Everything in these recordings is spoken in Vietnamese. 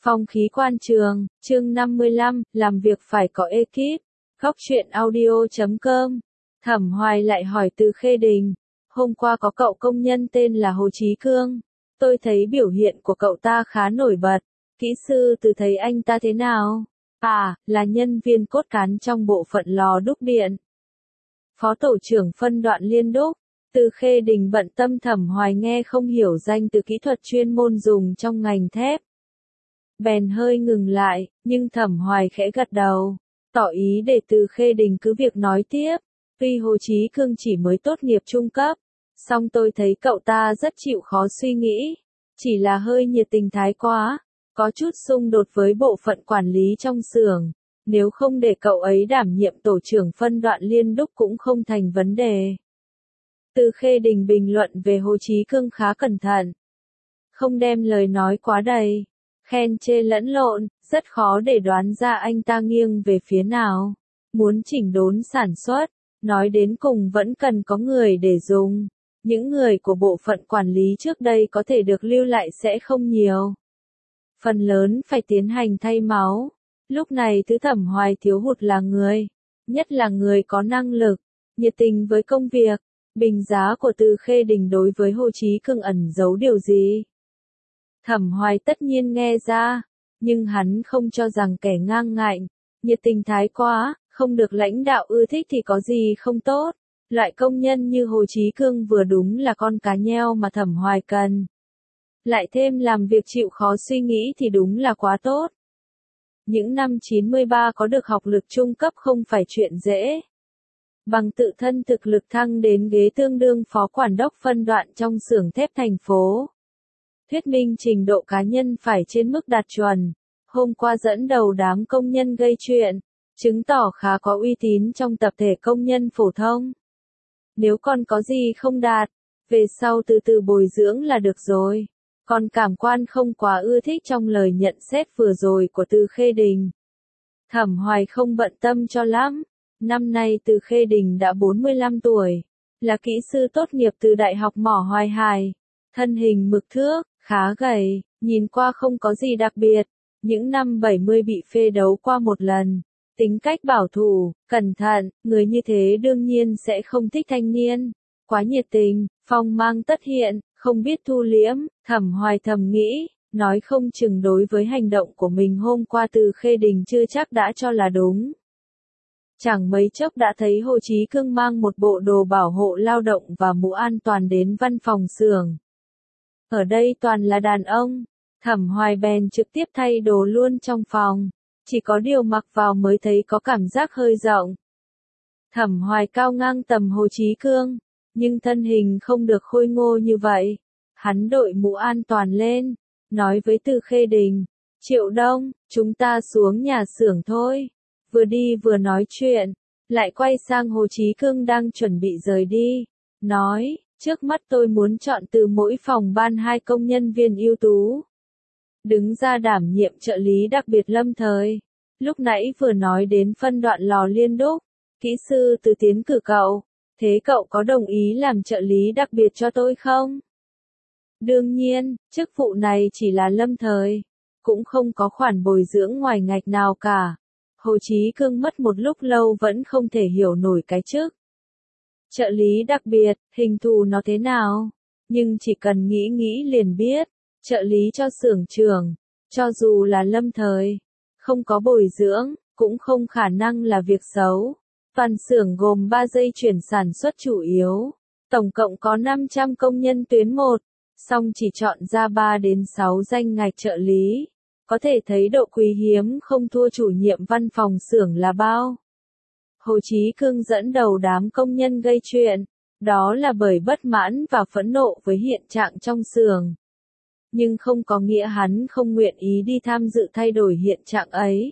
Phong khí quan trường, chương 55, làm việc phải có ekip. Góc truyện audio.com. Thẩm Hoài lại hỏi Từ Khê Đình, hôm qua có cậu công nhân tên là Hồ Chí Cương. Tôi thấy biểu hiện của cậu ta khá nổi bật. Kỹ sư Từ thấy anh ta thế nào? À, là nhân viên cốt cán trong bộ phận lò đúc điện. Phó tổ trưởng phân đoạn liên đúc. Từ Khê Đình bận tâm. Thẩm Hoài nghe không hiểu danh từ kỹ thuật chuyên môn dùng trong ngành thép. Bèn hơi ngừng lại, nhưng Thẩm Hoài khẽ gật đầu, tỏ ý để Từ Khê Đình cứ việc nói tiếp. Tuy Hồ Chí Cương chỉ mới tốt nghiệp trung cấp, song tôi thấy cậu ta rất chịu khó suy nghĩ, chỉ là hơi nhiệt tình thái quá, có chút xung đột với bộ phận quản lý trong xưởng. Nếu không để cậu ấy đảm nhiệm tổ trưởng phân đoạn liên đúc cũng không thành vấn đề. Từ Khê Đình bình luận về Hồ Chí Cương khá cẩn thận, không đem lời nói quá đầy, khen chê lẫn lộn, rất khó để đoán ra anh ta nghiêng về phía nào. Muốn chỉnh đốn sản xuất, nói đến cùng vẫn cần có người để dùng. Những người của bộ phận quản lý trước đây có thể được lưu lại sẽ không nhiều. Phần lớn phải tiến hành thay máu. Lúc này thứ Thẩm Hoài thiếu hụt là người, nhất là người có năng lực, nhiệt tình với công việc. Bình giá của Từ Khê Đình đối với Hồ Chí Cương ẩn giấu điều gì? Thẩm Hoài tất nhiên nghe ra, nhưng hắn không cho rằng kẻ ngang ngạnh, nhiệt tình thái quá, không được lãnh đạo ưa thích thì có gì không tốt. Loại công nhân như Hồ Chí Cương vừa đúng là con cá nheo mà Thẩm Hoài cần. Lại thêm làm việc chịu khó suy nghĩ thì đúng là quá tốt. Những năm 93 có được học lực trung cấp không phải chuyện dễ. Bằng tự thân thực lực thăng đến ghế tương đương phó quản đốc phân đoạn trong xưởng thép thành phố. Thuyết minh trình độ cá nhân phải trên mức đạt chuẩn. Hôm qua dẫn đầu đám công nhân gây chuyện, chứng tỏ khá có uy tín trong tập thể công nhân phổ thông. Nếu còn có gì không đạt, về sau từ từ bồi dưỡng là được rồi. Còn cảm quan không quá ưa thích trong lời nhận xét vừa rồi của Từ Khê Đình. Thẩm Hoài không bận tâm cho lắm. Năm nay Từ Khê Đình đã 45 tuổi, là kỹ sư tốt nghiệp từ Đại học Mỏ Hoài Hải. Thân hình mực thước, khá gầy, nhìn qua không có gì đặc biệt. Những năm 70 bị phê đấu qua một lần. Tính cách bảo thủ, cẩn thận, người như thế đương nhiên sẽ không thích thanh niên. Quá nhiệt tình, phong mang tất hiện, không biết thu liễm. Thẩm Hoài thầm nghĩ, nói không chừng đối với hành động của mình hôm qua Từ Khê Đình chưa chắc đã cho là đúng. Chẳng mấy chốc đã thấy Hồ Chí Cương mang một bộ đồ bảo hộ lao động và mũ an toàn đến văn phòng xưởng. Ở đây toàn là đàn ông, Thẩm Hoài bèn trực tiếp thay đồ luôn trong phòng, chỉ có điều mặc vào mới thấy có cảm giác hơi rộng. Thẩm Hoài cao ngang tầm Hồ Chí Cương, nhưng thân hình không được khôi ngô như vậy. Hắn đội mũ an toàn lên, nói với Từ Khê Đình, Triệu Đông, chúng ta xuống nhà xưởng thôi. Vừa đi vừa nói chuyện, lại quay sang Hồ Chí Cương đang chuẩn bị rời đi, nói, trước mắt tôi muốn chọn từ mỗi phòng ban 2 công nhân viên ưu tú. Đứng ra đảm nhiệm trợ lý đặc biệt lâm thời. Lúc nãy vừa nói đến phân đoạn lò liên đúc, kỹ sư Từ tiến cử cậu, thế cậu có đồng ý làm trợ lý đặc biệt cho tôi không? Đương nhiên, chức vụ này chỉ là lâm thời, cũng không có khoản bồi dưỡng ngoài ngạch nào cả. Hồ Chí Cương mất một lúc lâu vẫn không thể hiểu nổi cái chức trợ lý đặc biệt, hình thù nó thế nào, nhưng chỉ cần nghĩ nghĩ liền biết, trợ lý cho xưởng trưởng, cho dù là lâm thời, không có bồi dưỡng, cũng không khả năng là việc xấu. Toàn xưởng gồm 3 dây chuyển sản xuất chủ yếu, tổng cộng có 500 công nhân tuyến 1, song chỉ chọn ra 3 đến 6 danh ngạch trợ lý. Có thể thấy độ quý hiếm không thua chủ nhiệm văn phòng xưởng là bao. Hồ Chí Cương dẫn đầu đám công nhân gây chuyện, đó là bởi bất mãn và phẫn nộ với hiện trạng trong xưởng. Nhưng không có nghĩa hắn không nguyện ý đi tham dự thay đổi hiện trạng ấy.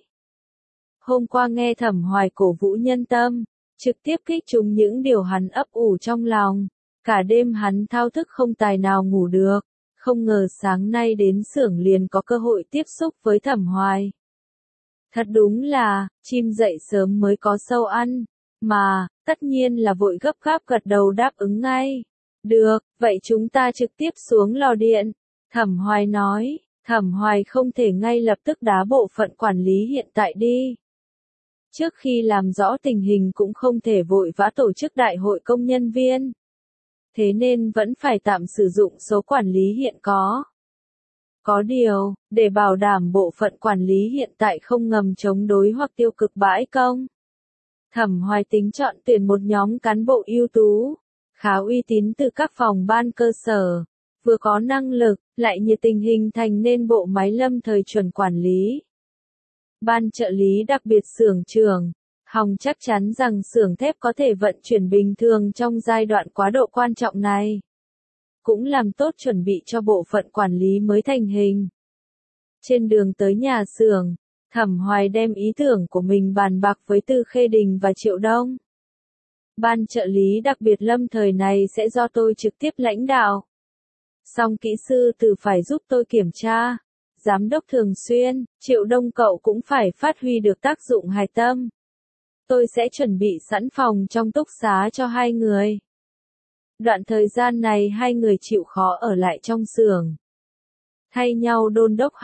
Hôm qua nghe Thẩm Hoài cổ vũ nhân tâm, trực tiếp kích trúng những điều hắn ấp ủ trong lòng. Cả đêm hắn thao thức không tài nào ngủ được. Không ngờ sáng nay đến xưởng liền có cơ hội tiếp xúc với Thẩm Hoài. Thật đúng là, chim dậy sớm mới có sâu ăn, mà, tất nhiên là vội gấp gáp gật đầu đáp ứng ngay. Được, vậy chúng ta trực tiếp xuống lò điện. Thẩm Hoài nói, Thẩm Hoài không thể ngay lập tức đá bộ phận quản lý hiện tại đi. Trước khi làm rõ tình hình cũng không thể vội vã tổ chức đại hội công nhân viên. Thế nên vẫn phải tạm sử dụng số quản lý hiện có. Có điều, để bảo đảm bộ phận quản lý hiện tại không ngầm chống đối hoặc tiêu cực bãi công, Thẩm Hoài tính chọn tuyển một nhóm cán bộ ưu tú, khá uy tín từ các phòng ban cơ sở, vừa có năng lực, lại nhiệt tình hình thành nên bộ máy lâm thời chuẩn quản lý. Ban trợ lý đặc biệt xưởng trưởng, Hồng chắc chắn rằng xưởng thép có thể vận chuyển bình thường trong giai đoạn quá độ quan trọng này. Cũng làm tốt chuẩn bị cho bộ phận quản lý mới thành hình. Trên đường tới nhà xưởng, Thẩm Hoài đem ý tưởng của mình bàn bạc với Từ Khê Đình và Triệu Đông. Ban trợ lý đặc biệt lâm thời này sẽ do tôi trực tiếp lãnh đạo. Song kỹ sư Từ phải giúp tôi kiểm tra. Giám đốc thường xuyên, Triệu Đông cậu cũng phải phát huy được tác dụng hài tâm. Tôi sẽ chuẩn bị sẵn phòng trong túc xá cho hai người. Đoạn thời gian này hai người chịu khó ở lại trong xưởng. Thay nhau đôn đốc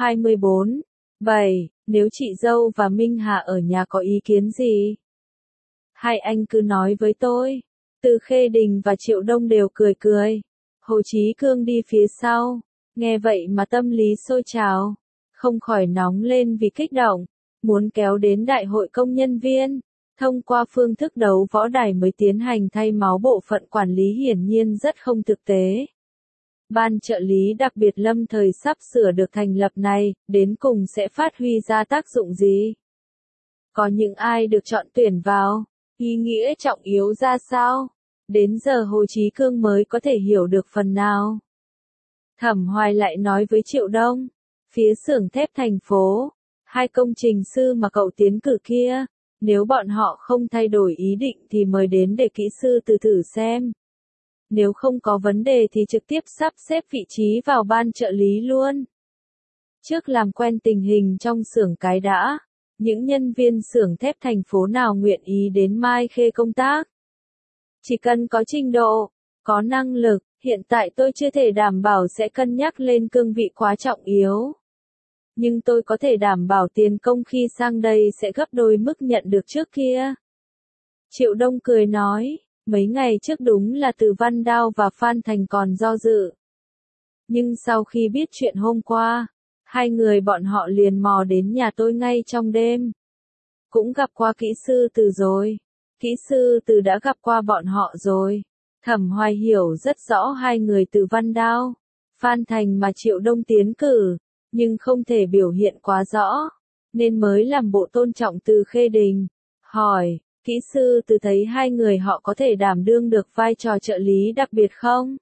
24/7, nếu chị dâu và Minh Hà ở nhà có ý kiến gì? Hai anh cứ nói với tôi. Từ Khê Đình và Triệu Đông đều cười cười. Hồ Chí Cương đi phía sau. Nghe vậy mà tâm lý sôi trào. Không khỏi nóng lên vì kích động. Muốn kéo đến đại hội công nhân viên. Thông qua phương thức đấu võ đài mới tiến hành thay máu bộ phận quản lý hiển nhiên rất không thực tế. Ban trợ lý đặc biệt lâm thời sắp sửa được thành lập này, đến cùng sẽ phát huy ra tác dụng gì? Có những ai được chọn tuyển vào? Ý nghĩa trọng yếu ra sao? Đến giờ Hồ Chí Cương mới có thể hiểu được phần nào. Thẩm Hoài lại nói với Triệu Đông, phía xưởng thép thành phố, hai công trình sư mà cậu tiến cử kia, nếu bọn họ không thay đổi ý định thì mời đến để kỹ sư Từ thử xem. Nếu không có vấn đề thì trực tiếp sắp xếp vị trí vào ban trợ lý luôn. Trước làm quen tình hình trong xưởng cái đã, những nhân viên xưởng thép thành phố nào nguyện ý đến Mai Khê công tác. Chỉ cần có trình độ, có năng lực, hiện tại tôi chưa thể đảm bảo sẽ cân nhắc lên cương vị quá trọng yếu. Nhưng tôi có thể đảm bảo tiền công khi sang đây sẽ gấp đôi mức nhận được trước kia. Triệu Đông cười nói, mấy ngày trước đúng là Từ Văn Đao và Phan Thành còn do dự. Nhưng sau khi biết chuyện hôm qua, hai người bọn họ liền mò đến nhà tôi ngay trong đêm. Cũng gặp qua kỹ sư Từ rồi. Kỹ sư Từ đã gặp qua bọn họ rồi. Thẩm Hoài hiểu rất rõ hai người Từ Văn Đao, Phan Thành mà Triệu Đông tiến cử, nhưng không thể biểu hiện quá rõ, nên mới làm bộ tôn trọng Từ Khê Đình. Hỏi, kỹ sư Từ thấy hai người họ có thể đảm đương được vai trò trợ lý đặc biệt không?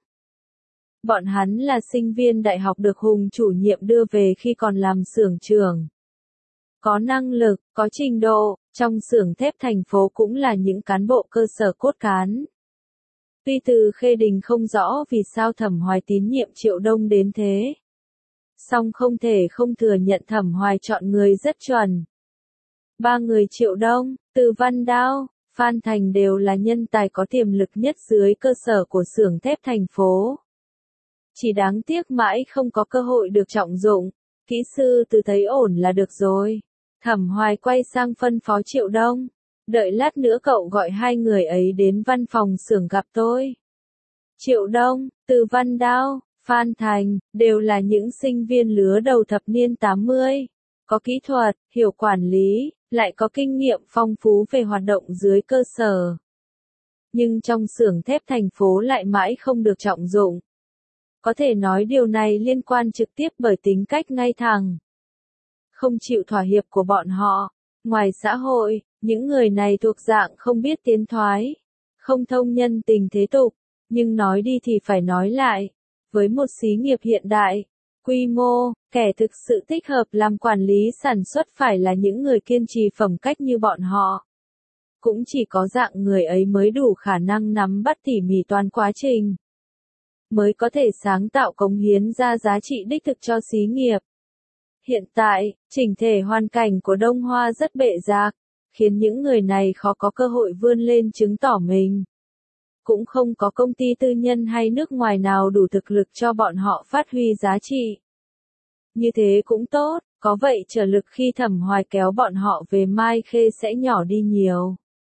Bọn hắn là sinh viên đại học được Hùng chủ nhiệm đưa về khi còn làm xưởng trưởng. Có năng lực, có trình độ, trong xưởng thép thành phố cũng là những cán bộ cơ sở cốt cán. Tuy Từ Khê Đình không rõ vì sao Thẩm Hoài tín nhiệm Triệu Đông đến thế. Song không thể không thừa nhận Thẩm Hoài chọn người rất chuẩn. Ba người Triệu Đông, Từ Văn Đao, Phan Thành đều là nhân tài có tiềm lực nhất dưới cơ sở của xưởng thép thành phố. Chỉ đáng tiếc mãi không có cơ hội được trọng dụng. Kỹ sư Từ thấy ổn là được rồi. Thẩm Hoài quay sang phân phó Triệu Đông. Đợi lát nữa cậu gọi hai người ấy đến văn phòng xưởng gặp tôi. Triệu Đông, Từ Văn Đao, Phan Thành, đều là những sinh viên lứa đầu thập niên 80. Có kỹ thuật, hiểu quản lý, lại có kinh nghiệm phong phú về hoạt động dưới cơ sở. Nhưng trong xưởng thép thành phố lại mãi không được trọng dụng. Có thể nói điều này liên quan trực tiếp bởi tính cách ngay thẳng. Không chịu thỏa hiệp của bọn họ. Ngoài xã hội, những người này thuộc dạng không biết tiến thoái, không thông nhân tình thế tục, nhưng nói đi thì phải nói lại. Với một xí nghiệp hiện đại, quy mô, kẻ thực sự thích hợp làm quản lý sản xuất phải là những người kiên trì phẩm cách như bọn họ. Cũng chỉ có dạng người ấy mới đủ khả năng nắm bắt tỉ mỉ toàn quá trình, mới có thể sáng tạo cống hiến ra giá trị đích thực cho xí nghiệp. Hiện tại, chỉnh thể hoàn cảnh của Đông Hoa rất bệ rạc, khiến những người này khó có cơ hội vươn lên chứng tỏ mình. Cũng không có công ty tư nhân hay nước ngoài nào đủ thực lực cho bọn họ phát huy giá trị. Như thế cũng tốt, có vậy trở lực khi Thẩm Hoài kéo bọn họ về Mai Khê sẽ nhỏ đi nhiều.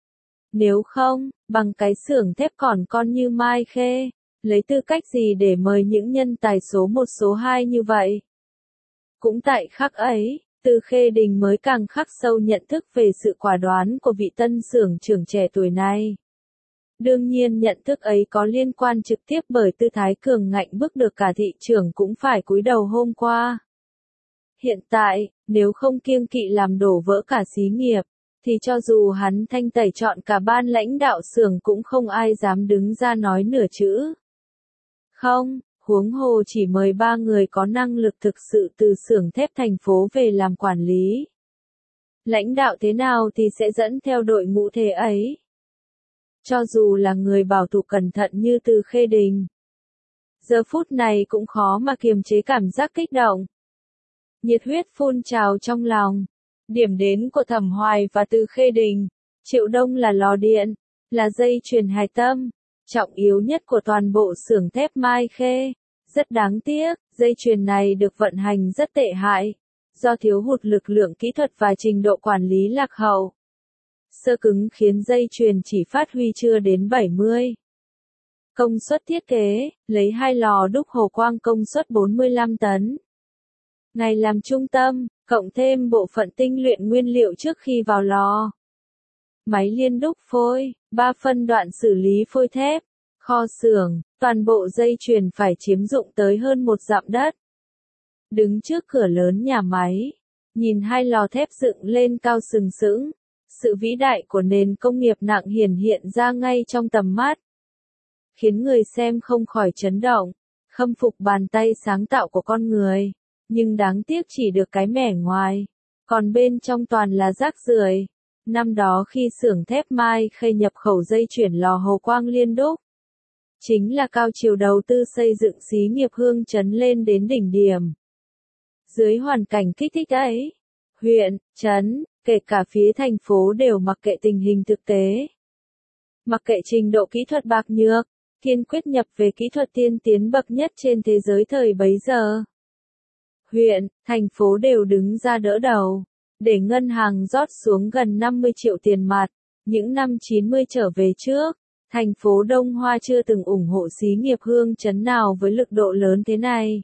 Nếu không, bằng cái xưởng thép còn con như Mai Khê, lấy tư cách gì để mời những nhân tài số 1 số 2 như vậy? Cũng tại khắc ấy, Từ Khê Đình mới càng khắc sâu nhận thức về sự quả đoán của vị tân xưởng trưởng trẻ tuổi này. Đương nhiên nhận thức ấy có liên quan trực tiếp bởi tư thái cường ngạnh bức được cả thị trường cũng phải cúi đầu hôm qua. Hiện tại, nếu không kiêng kỵ làm đổ vỡ cả xí nghiệp, thì cho dù hắn thanh tẩy chọn cả ban lãnh đạo xưởng cũng không ai dám đứng ra nói nửa chữ. Không, huống hồ chỉ mời 3 người có năng lực thực sự từ xưởng thép thành phố về làm quản lý. Lãnh đạo thế nào thì sẽ dẫn theo đội ngũ thế ấy. Cho dù là người bảo thủ cẩn thận như Từ Khê Đình, giờ phút này cũng khó mà kiềm chế cảm giác kích động. Nhiệt huyết phun trào trong lòng. Điểm đến của Thẩm Hoài và Từ Khê Đình, Triệu Đông là lò điện, là dây chuyền hài tâm, trọng yếu nhất của toàn bộ xưởng thép Mai Khê. Rất đáng tiếc, dây chuyền này được vận hành rất tệ hại, do thiếu hụt lực lượng kỹ thuật và trình độ quản lý lạc hậu. Sơ cứng khiến dây chuyền chỉ phát huy chưa đến 70. Công suất thiết kế, lấy 2 lò đúc hồ quang công suất 45 tấn. Ngày làm trung tâm, cộng thêm bộ phận tinh luyện nguyên liệu trước khi vào lò. Máy liên đúc phôi, 3 phân đoạn xử lý phôi thép, kho xưởng, toàn bộ dây chuyền phải chiếm dụng tới hơn 1 dặm đất. Đứng trước cửa lớn nhà máy, nhìn 2 lò thép dựng lên cao sừng sững, sự vĩ đại của nền công nghiệp nặng hiển hiện ra ngay trong tầm mắt. Khiến người xem không khỏi chấn động, khâm phục bàn tay sáng tạo của con người. Nhưng đáng tiếc chỉ được cái mẻ ngoài, còn bên trong toàn là rác rưởi. Năm đó khi xưởng thép Mai Khê nhập khẩu dây chuyển lò hồ quang liên đúc, chính là cao chiều đầu tư xây dựng xí nghiệp Hương Trấn lên đến đỉnh điểm. Dưới hoàn cảnh kích thích ấy, huyện, trấn, kể cả phía thành phố đều mặc kệ tình hình thực tế. Mặc kệ trình độ kỹ thuật bạc nhược, kiên quyết nhập về kỹ thuật tiên tiến bậc nhất trên thế giới thời bấy giờ. Huyện, thành phố đều đứng ra đỡ đầu, để ngân hàng rót xuống gần 50 triệu tiền mặt. Những năm 90 trở về trước, thành phố Đông Hoa chưa từng ủng hộ xí nghiệp Hương Trấn nào với lực độ lớn thế này.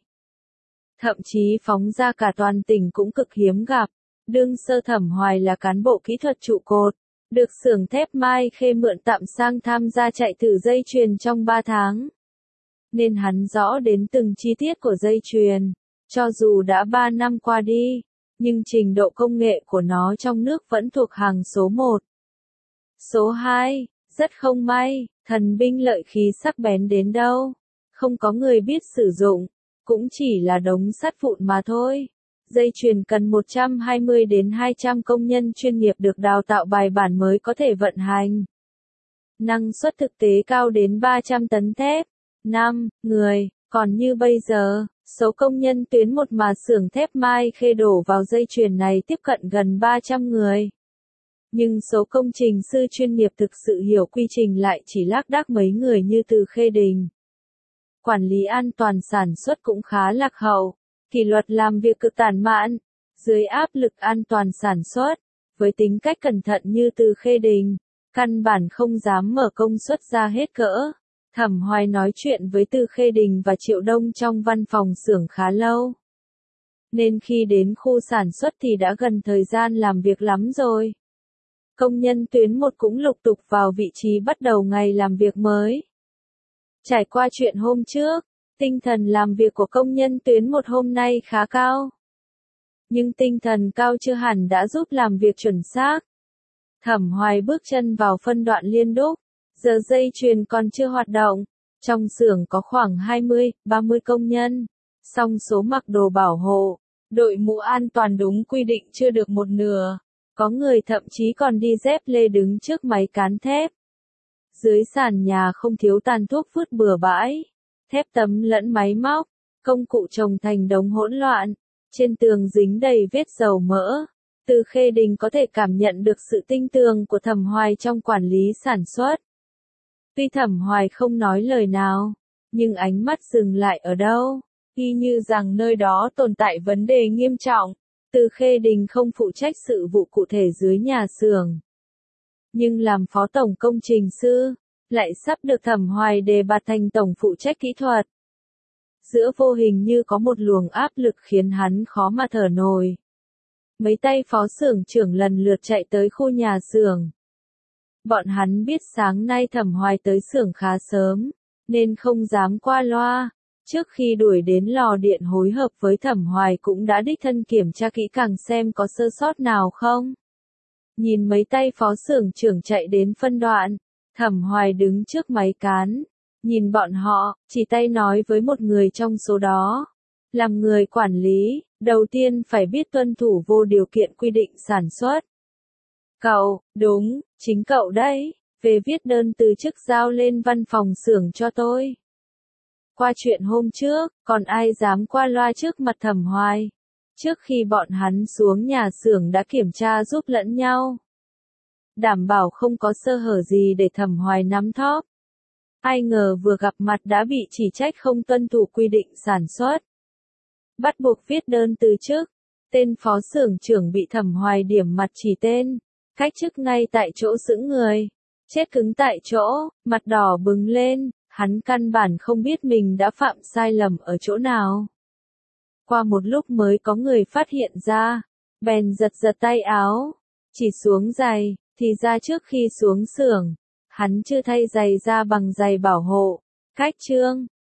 Thậm chí phóng ra cả toàn tỉnh cũng cực hiếm gặp. Đương sơ Thẩm Hoài là cán bộ kỹ thuật trụ cột, được xưởng thép Mai Khê mượn tạm sang tham gia chạy thử dây chuyền trong 3 tháng. Nên hắn rõ đến từng chi tiết của dây chuyền. Cho dù đã 3 năm qua đi, nhưng trình độ công nghệ của nó trong nước vẫn thuộc hàng số 1. Số 2, rất không may, thần binh lợi khí sắc bén đến đâu. Không có người biết sử dụng, cũng chỉ là đống sắt vụn mà thôi. Dây chuyền cần 120 đến 200 công nhân chuyên nghiệp được đào tạo bài bản mới có thể vận hành. Năng suất thực tế cao đến 300 tấn thép. 5 người, còn như bây giờ. Số công nhân tuyến 1 mà xưởng thép Mai Khê đổ vào dây chuyền này tiếp cận gần 300 người. Nhưng số công trình sư chuyên nghiệp thực sự hiểu quy trình lại chỉ lác đác mấy người như Từ Khê Đình. Quản lý an toàn sản xuất cũng khá lạc hậu, kỷ luật làm việc cực tàn mạn, dưới áp lực an toàn sản xuất, với tính cách cẩn thận như Từ Khê Đình, căn bản không dám mở công suất ra hết cỡ. Thẩm Hoài nói chuyện với Từ Khê Đình và Triệu Đông trong văn phòng xưởng khá lâu. Nên khi đến khu sản xuất thì đã gần thời gian làm việc lắm rồi. Công nhân tuyến 1 cũng lục tục vào vị trí bắt đầu ngày làm việc mới. Trải qua chuyện hôm trước, tinh thần làm việc của công nhân tuyến 1 hôm nay khá cao. Nhưng tinh thần cao chưa hẳn đã giúp làm việc chuẩn xác. Thẩm Hoài bước chân vào phân đoạn liên đúc. Giờ dây chuyền còn chưa hoạt động. Trong xưởng có khoảng 20-30 công nhân. Song số mặc đồ bảo hộ, đội mũ an toàn đúng quy định chưa được một nửa. Có người thậm chí còn đi dép lê đứng trước máy cán thép. Dưới sàn nhà không thiếu tàn thuốc vứt bừa bãi. Thép tấm lẫn máy móc. Công cụ chồng thành đống hỗn loạn. Trên tường dính đầy vết dầu mỡ. Từ Khê Đình có thể cảm nhận được sự tinh tường của Thẩm Hoài trong quản lý sản xuất. Tuy Thẩm Hoài không nói lời nào, nhưng ánh mắt dừng lại ở đâu? y như rằng nơi đó tồn tại vấn đề nghiêm trọng. Từ Khê Đình không phụ trách sự vụ cụ thể dưới nhà xưởng, nhưng làm phó tổng công trình sư, lại sắp được Thẩm Hoài đề bạt thành tổng phụ trách kỹ thuật. Giữa vô hình như có một luồng áp lực khiến hắn khó mà thở nổi. Mấy tay phó xưởng trưởng lần lượt chạy tới khu nhà xưởng. Bọn hắn biết sáng nay Thẩm Hoài tới xưởng khá sớm, nên không dám qua loa. Trước khi đuổi đến lò điện hối hợp với Thẩm Hoài cũng đã đích thân kiểm tra kỹ càng xem có sơ sót nào không. Nhìn mấy tay phó xưởng trưởng chạy đến phân đoạn, Thẩm Hoài đứng trước máy cán, nhìn bọn họ, chỉ tay nói với một người trong số đó. Làm người quản lý, đầu tiên phải biết tuân thủ vô điều kiện quy định sản xuất. Cậu, đúng, chính cậu đấy, về viết đơn từ chức giao lên văn phòng xưởng cho tôi. Qua chuyện hôm trước, còn ai dám qua loa trước mặt Thẩm Hoài. Trước khi bọn hắn xuống nhà xưởng đã kiểm tra giúp lẫn nhau, đảm bảo không có sơ hở gì để Thẩm Hoài nắm thóp. Ai ngờ vừa gặp mặt đã bị chỉ trách không tuân thủ quy định sản xuất. Bắt buộc viết đơn từ chức. Tên phó xưởng trưởng bị Thẩm Hoài điểm mặt chỉ tên, cách chức ngay tại chỗ sững người. Chết cứng tại chỗ, mặt đỏ bừng lên, hắn căn bản không biết mình đã phạm sai lầm ở chỗ nào. Qua một lúc mới có người phát hiện ra, bèn giật giật tay áo, chỉ xuống giày, thì ra trước khi xuống xưởng, hắn chưa thay giày ra bằng giày bảo hộ. Cách chương